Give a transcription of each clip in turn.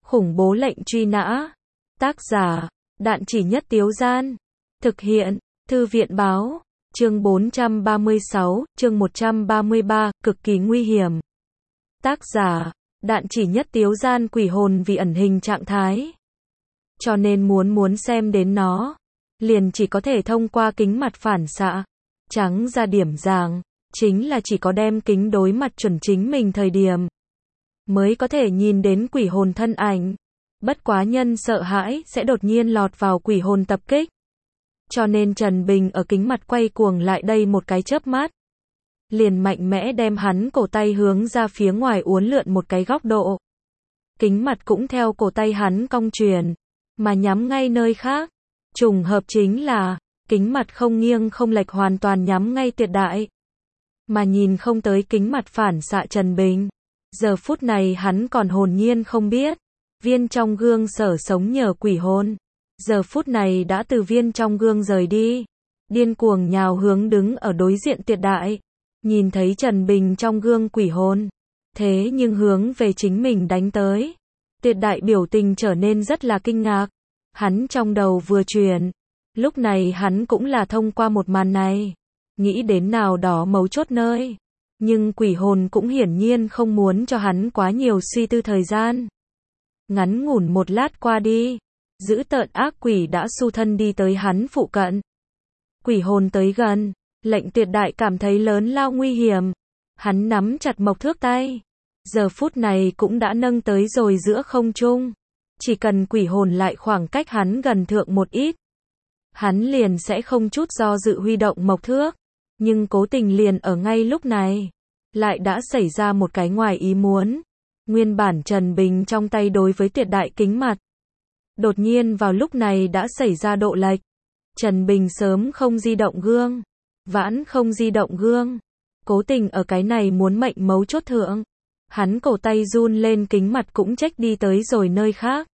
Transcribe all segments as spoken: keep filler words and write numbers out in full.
Khủng bố lệnh truy nã. Tác giả, Đạn Chỉ Nhất Tiếu Gian. Thực hiện, Thư viện báo. Chương bốn trăm ba mươi sáu, chương một trăm ba mươi ba, cực kỳ nguy hiểm. Tác giả, Đạn Chỉ Nhất Tiếu Gian. Quỷ hồn vì ẩn hình trạng thái, cho nên muốn muốn xem đến nó, liền chỉ có thể thông qua kính mặt phản xạ. Trắng ra điểm giảng, chính là chỉ có đem kính đối mặt chuẩn chính mình thời điểm, mới có thể nhìn đến quỷ hồn thân ảnh. Bất quá nhân sợ hãi sẽ đột nhiên lọt vào quỷ hồn tập kích, cho nên Trần Bình ở kính mặt quay cuồng lại đây một cái chớp mắt, liền mạnh mẽ đem hắn cổ tay hướng ra phía ngoài uốn lượn một cái góc độ. Kính mặt cũng theo cổ tay hắn cong chuyển, mà nhắm ngay nơi khác. Trùng hợp chính là, kính mặt không nghiêng không lệch hoàn toàn nhắm ngay Tiệt Đại, mà nhìn không tới kính mặt phản xạ Trần Bình. Giờ phút này hắn còn hồn nhiên không biết, viên trong gương sở sống nhờ quỷ hồn, giờ phút này đã từ viên trong gương rời đi, điên cuồng nhào hướng đứng ở đối diện Tiệt Đại. Nhìn thấy Trần Bình trong gương quỷ hồn, thế nhưng hướng về chính mình đánh tới. Tiệt Đại biểu tình trở nên rất là kinh ngạc, hắn trong đầu vừa chuyển, lúc này hắn cũng là thông qua một màn này, nghĩ đến nào đó mấu chốt nơi. Nhưng quỷ hồn cũng hiển nhiên không muốn cho hắn quá nhiều suy tư thời gian. Ngắn ngủn một lát qua đi, dữ tợn ác quỷ đã xu thân đi tới hắn phụ cận. Quỷ hồn tới gần, lệnh Tiệt Đại cảm thấy lớn lao nguy hiểm. Hắn nắm chặt mộc thước tay, giờ phút này cũng đã nâng tới rồi giữa không trung. Chỉ cần quỷ hồn lại khoảng cách hắn gần thượng một ít, hắn liền sẽ không chút do dự huy động mộc thước. Nhưng cố tình liền ở ngay lúc này, lại đã xảy ra một cái ngoài ý muốn. Nguyên bản Trần Bình trong tay đối với Tiệt Đại kính mặt, đột nhiên vào lúc này đã xảy ra độ lệch. Trần Bình sớm không di động gương, vãn không di động gương, cố tình ở cái này muốn mệnh mấu chốt thượng, hắn cổ tay run lên, kính mặt cũng trách đi tới rồi nơi khác.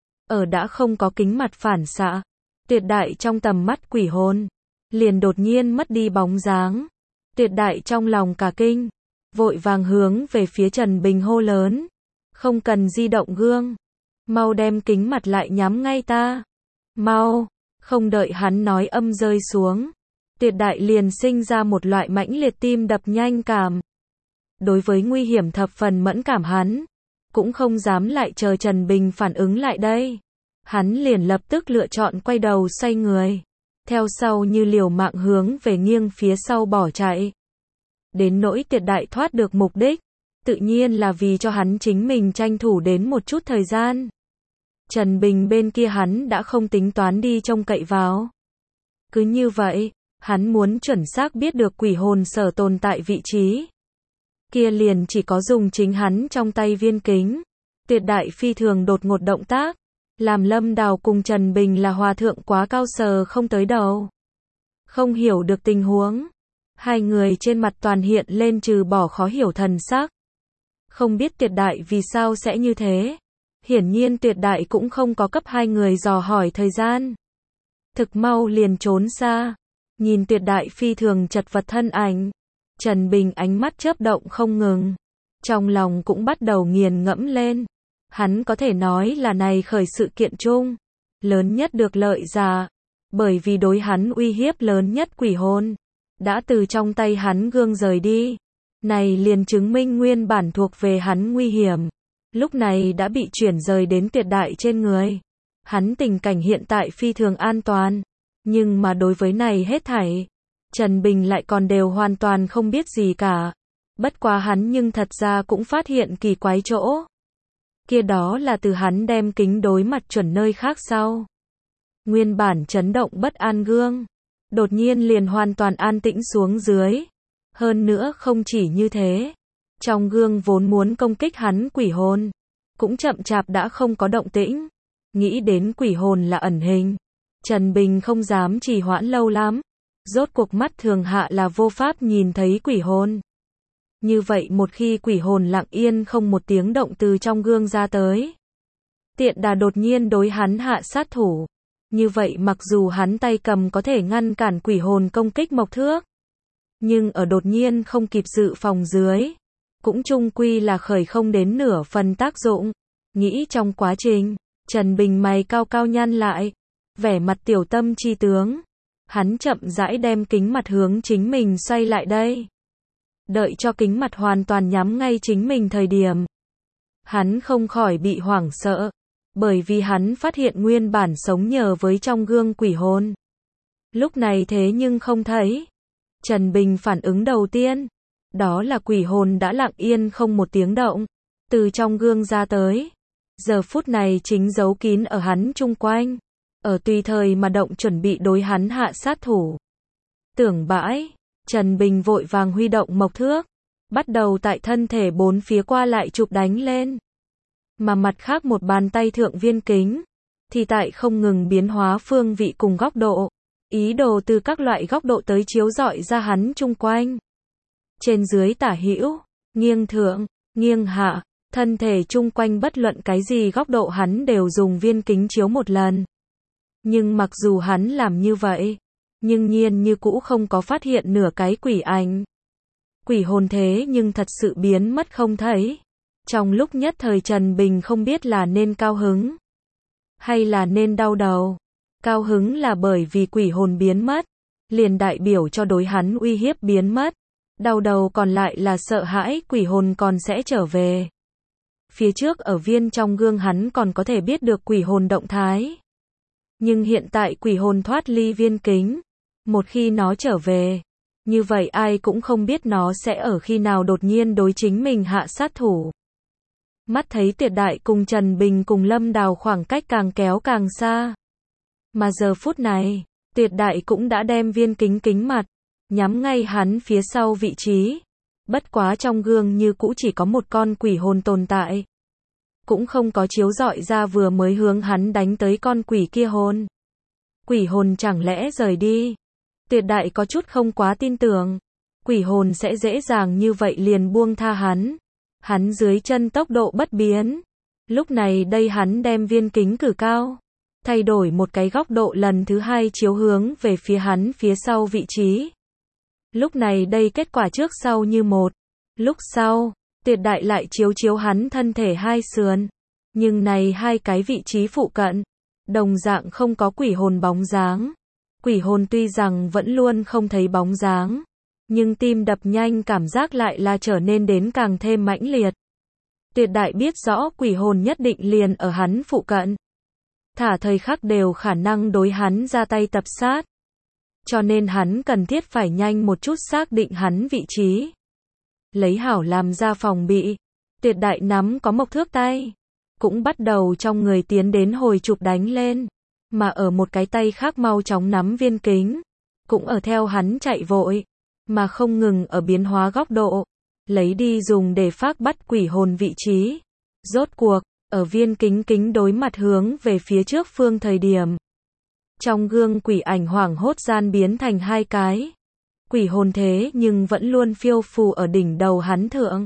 Ở đã không có kính mặt phản xạ, Tiệt Đại trong tầm mắt quỷ hồn, liền đột nhiên mất đi bóng dáng. Tiệt Đại trong lòng cả kinh, vội vàng hướng về phía Trần Bình hô lớn, không cần di động gương, mau đem kính mặt lại nhắm ngay ta, mau. Không đợi hắn nói âm rơi xuống, Tiệt Đại liền sinh ra một loại mãnh liệt tim đập nhanh cảm. Đối với nguy hiểm thập phần mẫn cảm hắn, cũng không dám lại chờ Trần Bình phản ứng lại đây. Hắn liền lập tức lựa chọn quay đầu xoay người, theo sau như liều mạng hướng về nghiêng phía sau bỏ chạy. Đến nỗi Tiệt Đại thoát được mục đích, tự nhiên là vì cho hắn chính mình tranh thủ đến một chút thời gian. Trần Bình bên kia hắn đã không tính toán đi trông cậy vào. Cứ như vậy, hắn muốn chuẩn xác biết được quỷ hồn sở tồn tại vị trí, kia liền chỉ có dùng chính hắn trong tay viên kính. Tiệt Đại phi thường đột ngột động tác, làm Lâm Đào cùng Trần Bình là hòa thượng quá cao sờ không tới đầu, không hiểu được tình huống. Hai người trên mặt toàn hiện lên trừ bỏ khó hiểu thần sắc. Không biết Tiệt Đại vì sao sẽ như thế. Hiển nhiên Tiệt Đại cũng không có cấp hai người dò hỏi thời gian, thực mau liền trốn xa. Nhìn Tiệt Đại phi thường chật vật thân ảnh, Trần Bình ánh mắt chớp động không ngừng, trong lòng cũng bắt đầu nghiền ngẫm lên. Hắn có thể nói là này khởi sự kiện chung lớn nhất được lợi giả, bởi vì đối hắn uy hiếp lớn nhất quỷ hồn đã từ trong tay hắn gương rời đi. Này liền chứng minh nguyên bản thuộc về hắn nguy hiểm, lúc này đã bị chuyển rời đến Tiệt Đại trên người. Hắn tình cảnh hiện tại phi thường an toàn, nhưng mà đối với này hết thảy, Trần Bình lại còn đều hoàn toàn không biết gì cả. Bất quá hắn nhưng thật ra cũng phát hiện kỳ quái chỗ. Kia đó là từ hắn đem kính đối mặt chuẩn nơi khác sau, nguyên bản chấn động bất an gương, đột nhiên liền hoàn toàn an tĩnh xuống dưới. Hơn nữa không chỉ như thế, trong gương vốn muốn công kích hắn quỷ hồn, cũng chậm chạp đã không có động tĩnh. Nghĩ đến quỷ hồn là ẩn hình, Trần Bình không dám trì hoãn lâu lắm. Rốt cuộc mắt thường hạ là vô pháp nhìn thấy quỷ hồn. Như vậy một khi quỷ hồn lặng yên không một tiếng động từ trong gương ra tới, tiện đà đột nhiên đối hắn hạ sát thủ, như vậy mặc dù hắn tay cầm có thể ngăn cản quỷ hồn công kích mộc thước, nhưng ở đột nhiên không kịp dự phòng dưới, cũng chung quy là khởi không đến nửa phần tác dụng. Nghĩ trong quá trình, Trần Bình mày cao cao nhăn lại, vẻ mặt tiểu tâm chi tướng. Hắn chậm rãi đem kính mặt hướng chính mình xoay lại đây. Đợi cho kính mặt hoàn toàn nhắm ngay chính mình thời điểm. Hắn không khỏi bị hoảng sợ, bởi vì hắn phát hiện nguyên bản sống nhờ với trong gương quỷ hồn. Lúc này thế nhưng không thấy. Trần Bình phản ứng đầu tiên, đó là quỷ hồn đã lặng yên không một tiếng động, từ trong gương ra tới. Giờ phút này chính giấu kín ở hắn chung quanh, ở tùy thời mà động chuẩn bị đối hắn hạ sát thủ. Tưởng bãi, Trần Bình vội vàng huy động mộc thước, bắt đầu tại thân thể bốn phía qua lại chụp đánh lên. Mà mặt khác một bàn tay thượng viên kính, thì tại không ngừng biến hóa phương vị cùng góc độ, ý đồ từ các loại góc độ tới chiếu rọi ra hắn chung quanh. Trên dưới tả hữu, nghiêng thượng, nghiêng hạ, thân thể chung quanh bất luận cái gì góc độ hắn đều dùng viên kính chiếu một lần. Nhưng mặc dù hắn làm như vậy, nhưng nhiên như cũ không có phát hiện nửa cái quỷ ảnh. Quỷ hồn thế nhưng thật sự biến mất không thấy. Trong lúc nhất thời Trần Bình không biết là nên cao hứng, hay là nên đau đầu. Cao hứng là bởi vì quỷ hồn biến mất, liền đại biểu cho đối hắn uy hiếp biến mất. Đau đầu còn lại là sợ hãi quỷ hồn còn sẽ trở về. Phía trước ở viên trong gương hắn còn có thể biết được quỷ hồn động thái. Nhưng hiện tại quỷ hồn thoát ly viên kính. Một khi nó trở về, như vậy ai cũng không biết nó sẽ ở khi nào đột nhiên đối chính mình hạ sát thủ. Mắt thấy Tuyệt Đại cùng Trần Bình cùng Lâm Đào khoảng cách càng kéo càng xa. Mà giờ phút này, Tuyệt Đại cũng đã đem viên kính kính mặt, nhắm ngay hắn phía sau vị trí. Bất quá trong gương như cũ chỉ có một con quỷ hồn tồn tại. Cũng không có chiếu rọi ra vừa mới hướng hắn đánh tới con quỷ kia hồn. Quỷ hồn chẳng lẽ rời đi? Tuyệt Đại có chút không quá tin tưởng. Quỷ hồn sẽ dễ dàng như vậy liền buông tha hắn. Hắn dưới chân tốc độ bất biến. Lúc này đây hắn đem viên kính cử cao. Thay đổi một cái góc độ lần thứ hai chiếu hướng về phía hắn phía sau vị trí. Lúc này đây kết quả trước sau như một. Lúc sau, Tuyệt Đại lại chiếu chiếu hắn thân thể hai sườn. Nhưng này hai cái vị trí phụ cận, đồng dạng không có quỷ hồn bóng dáng. Quỷ hồn tuy rằng vẫn luôn không thấy bóng dáng, nhưng tim đập nhanh cảm giác lại là trở nên đến càng thêm mãnh liệt. Tuyệt Đại biết rõ quỷ hồn nhất định liền ở hắn phụ cận. Thả thời khắc đều khả năng đối hắn ra tay tập sát. Cho nên hắn cần thiết phải nhanh một chút xác định hắn vị trí. Lấy hảo làm ra phòng bị. Tuyệt Đại nắm có mộc thước tay, cũng bắt đầu trong người tiến đến hồi chụp đánh lên. Mà ở một cái tay khác mau chóng nắm viên kính, cũng ở theo hắn chạy vội, mà không ngừng ở biến hóa góc độ, lấy đi dùng để phác bắt quỷ hồn vị trí. Rốt cuộc, ở viên kính kính đối mặt hướng về phía trước phương thời điểm. Trong gương quỷ ảnh hoảng hốt gian biến thành hai cái. Quỷ hồn thế nhưng vẫn luôn phiêu phù ở đỉnh đầu hắn thượng.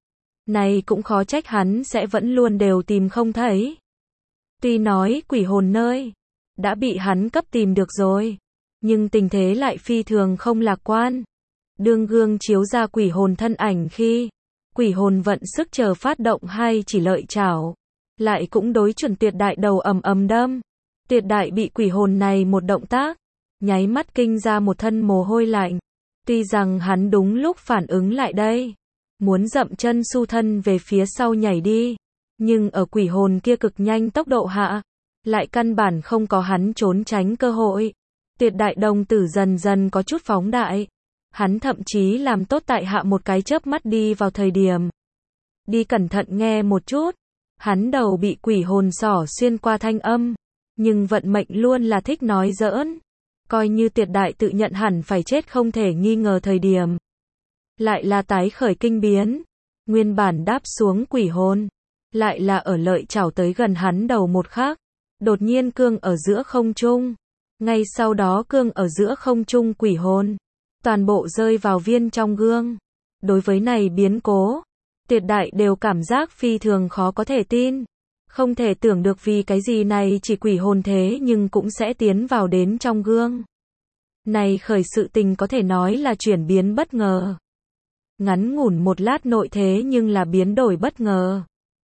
Này cũng khó trách hắn sẽ vẫn luôn đều tìm không thấy. Tuy nói quỷ hồn nơi đã bị hắn cấp tìm được rồi, nhưng tình thế lại phi thường không lạc quan. Đương gương chiếu ra quỷ hồn thân ảnh khi, quỷ hồn vận sức chờ phát động hay chỉ lợi chảo, lại cũng đối chuẩn Tuyệt Đại đầu ầm ầm đâm. Tuyệt Đại bị quỷ hồn này một động tác, nháy mắt kinh ra một thân mồ hôi lạnh. Tuy rằng hắn đúng lúc phản ứng lại đây, muốn dậm chân su thân về phía sau nhảy đi, nhưng ở quỷ hồn kia cực nhanh tốc độ hạ, lại căn bản không có hắn trốn tránh cơ hội. Tuyệt Đại đồng tử dần dần có chút phóng đại. Hắn thậm chí làm tốt tại hạ một cái chớp mắt đi vào thời điểm. Đi cẩn thận nghe một chút. Hắn đầu bị quỷ hồn xỏ xuyên qua thanh âm. Nhưng vận mệnh luôn là thích nói giỡn. Coi như Tuyệt Đại tự nhận hẳn phải chết không thể nghi ngờ thời điểm. Lại là tái khởi kinh biến. Nguyên bản đáp xuống quỷ hồn. Lại là ở lợi chảo tới gần hắn đầu một khắc. Đột nhiên cương ở giữa không trung. Ngay sau đó cương ở giữa không trung quỷ hồn. Toàn bộ rơi vào viên trong gương. Đối với này biến cố, Tuyệt Đại đều cảm giác phi thường khó có thể tin. Không thể tưởng được vì cái gì này chỉ quỷ hồn thế nhưng cũng sẽ tiến vào đến trong gương. Này khởi sự tình có thể nói là chuyển biến bất ngờ. Ngắn ngủn một lát nội thế nhưng là biến đổi bất ngờ.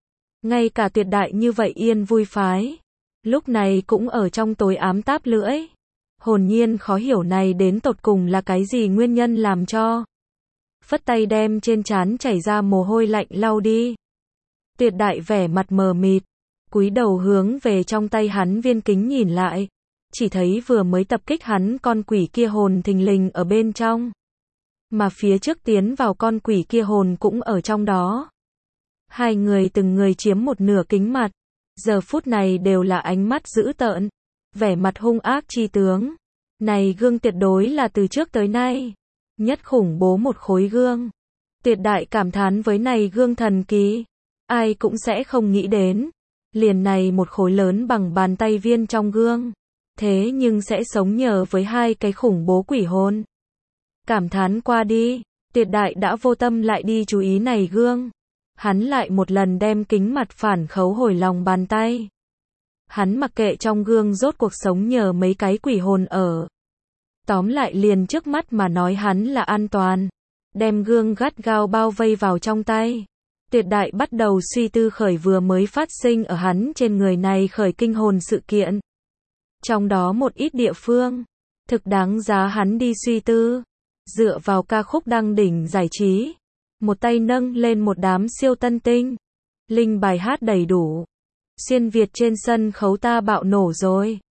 Ngay cả tuyệt đại như vậy yên vui phái, lúc này cũng ở trong tối ám táp lưỡi. Hồn nhiên khó hiểu này đến tột cùng là cái gì nguyên nhân làm cho. Phất tay đem trên trán chảy ra mồ hôi lạnh lau đi. Tuyệt đại vẻ mặt mờ mịt, cúi đầu hướng về trong tay hắn viên kính nhìn lại, chỉ thấy vừa mới tập kích hắn con quỷ kia hồn thình lình ở bên trong. Mà phía trước tiến vào con quỷ kia hồn cũng ở trong đó. Hai người từng người chiếm một nửa kính mặt, giờ phút này đều là ánh mắt dữ tợn, vẻ mặt hung ác chi tướng. Này gương tuyệt đối là từ trước tới nay nhất khủng bố một khối gương. Tuyệt đại cảm thán với này gương thần kỳ, ai cũng sẽ không nghĩ đến, liền này một khối lớn bằng bàn tay viên trong gương, thế nhưng sẽ sống nhờ với hai cái khủng bố quỷ hồn. Cảm thán qua đi, tuyệt đại đã vô tâm lại đi chú ý này gương. Hắn lại một lần đem kính mặt phản khấu hồi lòng bàn tay. Hắn mặc kệ trong gương rốt cuộc sống nhờ mấy cái quỷ hồn ở. Tóm lại liền trước mắt mà nói hắn là an toàn. Đem gương gắt gao bao vây vào trong tay. Tuyệt đại bắt đầu suy tư khởi vừa mới phát sinh ở hắn trên người này khởi kinh hồn sự kiện. Trong đó một ít địa phương, thực đáng giá hắn đi suy tư. Dựa vào ca khúc đăng đỉnh giải trí, một tay nâng lên một đám siêu tân tinh. Linh bài hát đầy đủ. Xuyên Việt trên sân khấu ta bạo nổ rồi.